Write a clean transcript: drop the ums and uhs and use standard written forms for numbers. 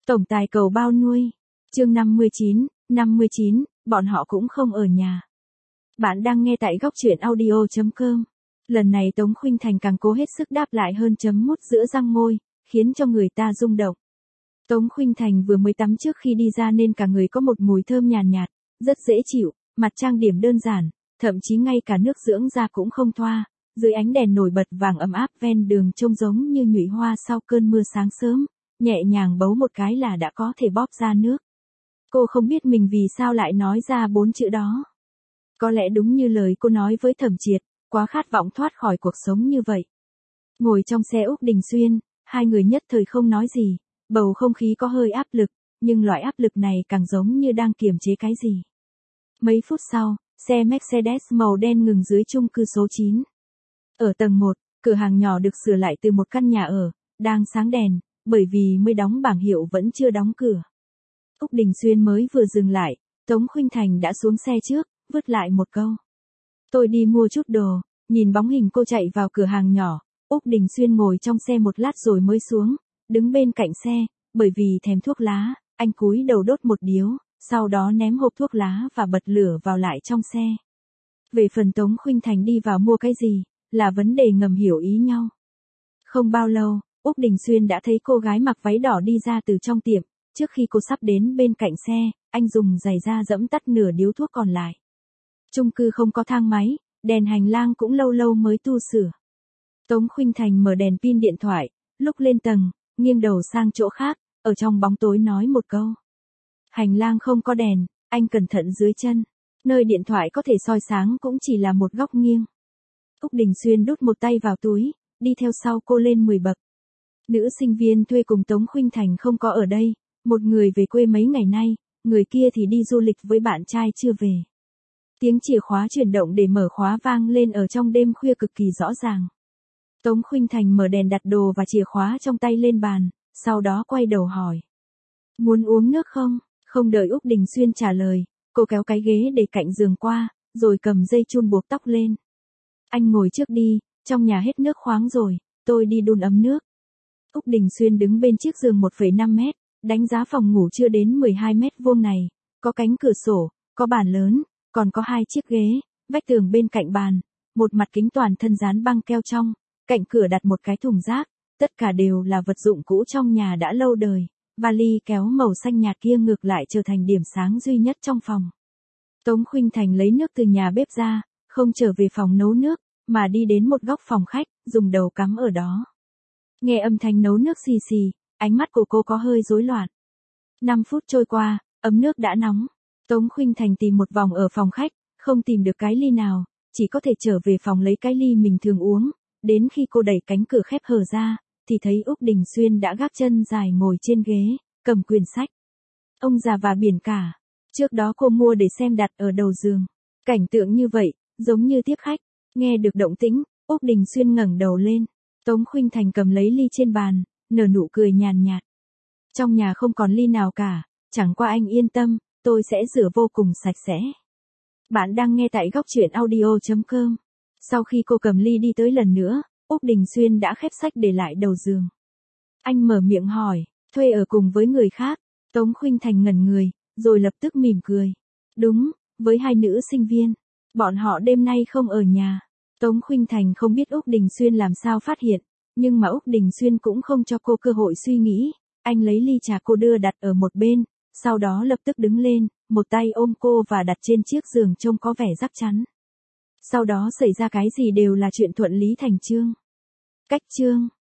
Tổng tài cầu bao nuôi. Chương 59, bọn họ cũng không ở nhà. Bạn đang nghe tại góc truyện audio.com. Lần này Tống Khuynh Thành càng cố hết sức đáp lại hơn chấm mút giữa răng môi, khiến cho người ta rung động. Tống Khuynh Thành vừa mới tắm trước khi đi ra nên cả người có một mùi thơm nhàn nhạt, rất dễ chịu, mặt trang điểm đơn giản, thậm chí ngay cả nước dưỡng da cũng không thoa, dưới ánh đèn nổi bật vàng ấm áp ven đường trông giống như nhụy hoa sau cơn mưa sáng sớm, nhẹ nhàng bấu một cái là đã có thể bóp ra nước. Cô không biết mình vì sao lại nói ra 4 chữ đó. Có lẽ đúng như lời cô nói với Thẩm Triệt, quá khát vọng thoát khỏi cuộc sống như vậy. Ngồi trong xe Úc Đình Xuyên, hai người nhất thời không nói gì, bầu không khí có hơi áp lực, nhưng loại áp lực này càng giống như đang kiềm chế cái gì. Mấy phút sau, xe Mercedes màu đen ngừng dưới chung cư số 9. Ở tầng 1, cửa hàng nhỏ được sửa lại từ một căn nhà ở, đang sáng đèn, bởi vì mới đóng bảng hiệu vẫn chưa đóng cửa. Úc Đình Xuyên mới vừa dừng lại, Tống Khuynh Thành đã xuống xe trước, vứt lại một câu. Tôi đi mua chút đồ, nhìn bóng hình cô chạy vào cửa hàng nhỏ, Úc Đình Xuyên ngồi trong xe một lát rồi mới xuống, đứng bên cạnh xe, bởi vì thèm thuốc lá, anh cúi đầu đốt một điếu, sau đó ném hộp thuốc lá và bật lửa vào lại trong xe. Về phần Tống Khuynh Thành đi vào mua cái gì, là vấn đề ngầm hiểu ý nhau. Không bao lâu, Úc Đình Xuyên đã thấy cô gái mặc váy đỏ đi ra từ trong tiệm, trước khi cô sắp đến bên cạnh xe, anh dùng giày da giẫm tắt nửa điếu thuốc còn lại. Chung cư không có thang máy, đèn hành lang cũng lâu lâu mới tu sửa. Tống Khuynh Thành mở đèn pin điện thoại, lúc lên tầng, nghiêng đầu sang chỗ khác, ở trong bóng tối nói một câu. Hành lang không có đèn, anh cẩn thận dưới chân, nơi điện thoại có thể soi sáng cũng chỉ là một góc nghiêng. Úc Đình Xuyên đút một tay vào túi, đi theo sau cô lên 10 bậc. Nữ sinh viên thuê cùng Tống Khuynh Thành không có ở đây, một người về quê mấy ngày nay, người kia thì đi du lịch với bạn trai chưa về. Tiếng chìa khóa chuyển động để mở khóa vang lên ở trong đêm khuya cực kỳ rõ ràng. Tống Khuynh Thành mở đèn đặt đồ và chìa khóa trong tay lên bàn, sau đó quay đầu hỏi. Muốn uống nước không? Không đợi Úc Đình Xuyên trả lời, cô kéo cái ghế để cạnh giường qua, rồi cầm dây chun buộc tóc lên. Anh ngồi trước đi, trong nhà hết nước khoáng rồi, tôi đi đun ấm nước. Úc Đình Xuyên đứng bên chiếc giường 1,5 mét, đánh giá phòng ngủ chưa đến 12 mét vuông này, có cánh cửa sổ, có bàn lớn, còn có 2 chiếc ghế, vách tường bên cạnh bàn, một mặt kính toàn thân dán băng keo trong, cạnh cửa đặt một cái thùng rác, tất cả đều là vật dụng cũ trong nhà đã lâu đời, vali kéo màu xanh nhạt kia ngược lại trở thành điểm sáng duy nhất trong phòng. Tống Khuynh Thành lấy nước từ nhà bếp ra, không trở về phòng nấu nước, mà đi đến một góc phòng khách, dùng đầu cắm ở đó. Nghe âm thanh nấu nước xì xì, ánh mắt của cô có hơi rối loạn. 5 phút trôi qua, ấm nước đã nóng. Tống Khuynh Thành tìm một vòng ở phòng khách, không tìm được cái ly nào, chỉ có thể trở về phòng lấy cái ly mình thường uống. Đến khi cô đẩy cánh cửa khép hờ ra, thì thấy Úc Đình Xuyên đã gác chân dài ngồi trên ghế, cầm quyển sách. Ông già và biển cả. Trước đó cô mua để xem đặt ở đầu giường. Cảnh tượng như vậy, giống như tiếp khách. Nghe được động tĩnh, Úc Đình Xuyên ngẩng đầu lên. Tống Khuynh Thành cầm lấy ly trên bàn, nở nụ cười nhàn nhạt. Trong nhà không còn ly nào cả, chẳng qua anh yên tâm, tôi sẽ rửa vô cùng sạch sẽ. Bạn đang nghe tại góc truyện audio.com. Sau khi cô cầm ly đi tới lần nữa, Úc Đình Xuyên đã khép sách để lại đầu giường. Anh mở miệng hỏi, thuê ở cùng với người khác. Tống Khuynh Thành ngẩn người, rồi lập tức mỉm cười. Đúng, với 2 nữ sinh viên. Bọn họ đêm nay không ở nhà. Tống Khuynh Thành không biết Úc Đình Xuyên làm sao phát hiện, nhưng mà Úc Đình Xuyên cũng không cho cô cơ hội suy nghĩ. Anh lấy ly trà cô đưa đặt ở một bên, sau đó lập tức đứng lên, một tay ôm cô và đặt trên chiếc giường trông có vẻ chắc chắn. Sau đó xảy ra cái gì đều là chuyện thuận lý thành章. Cách chương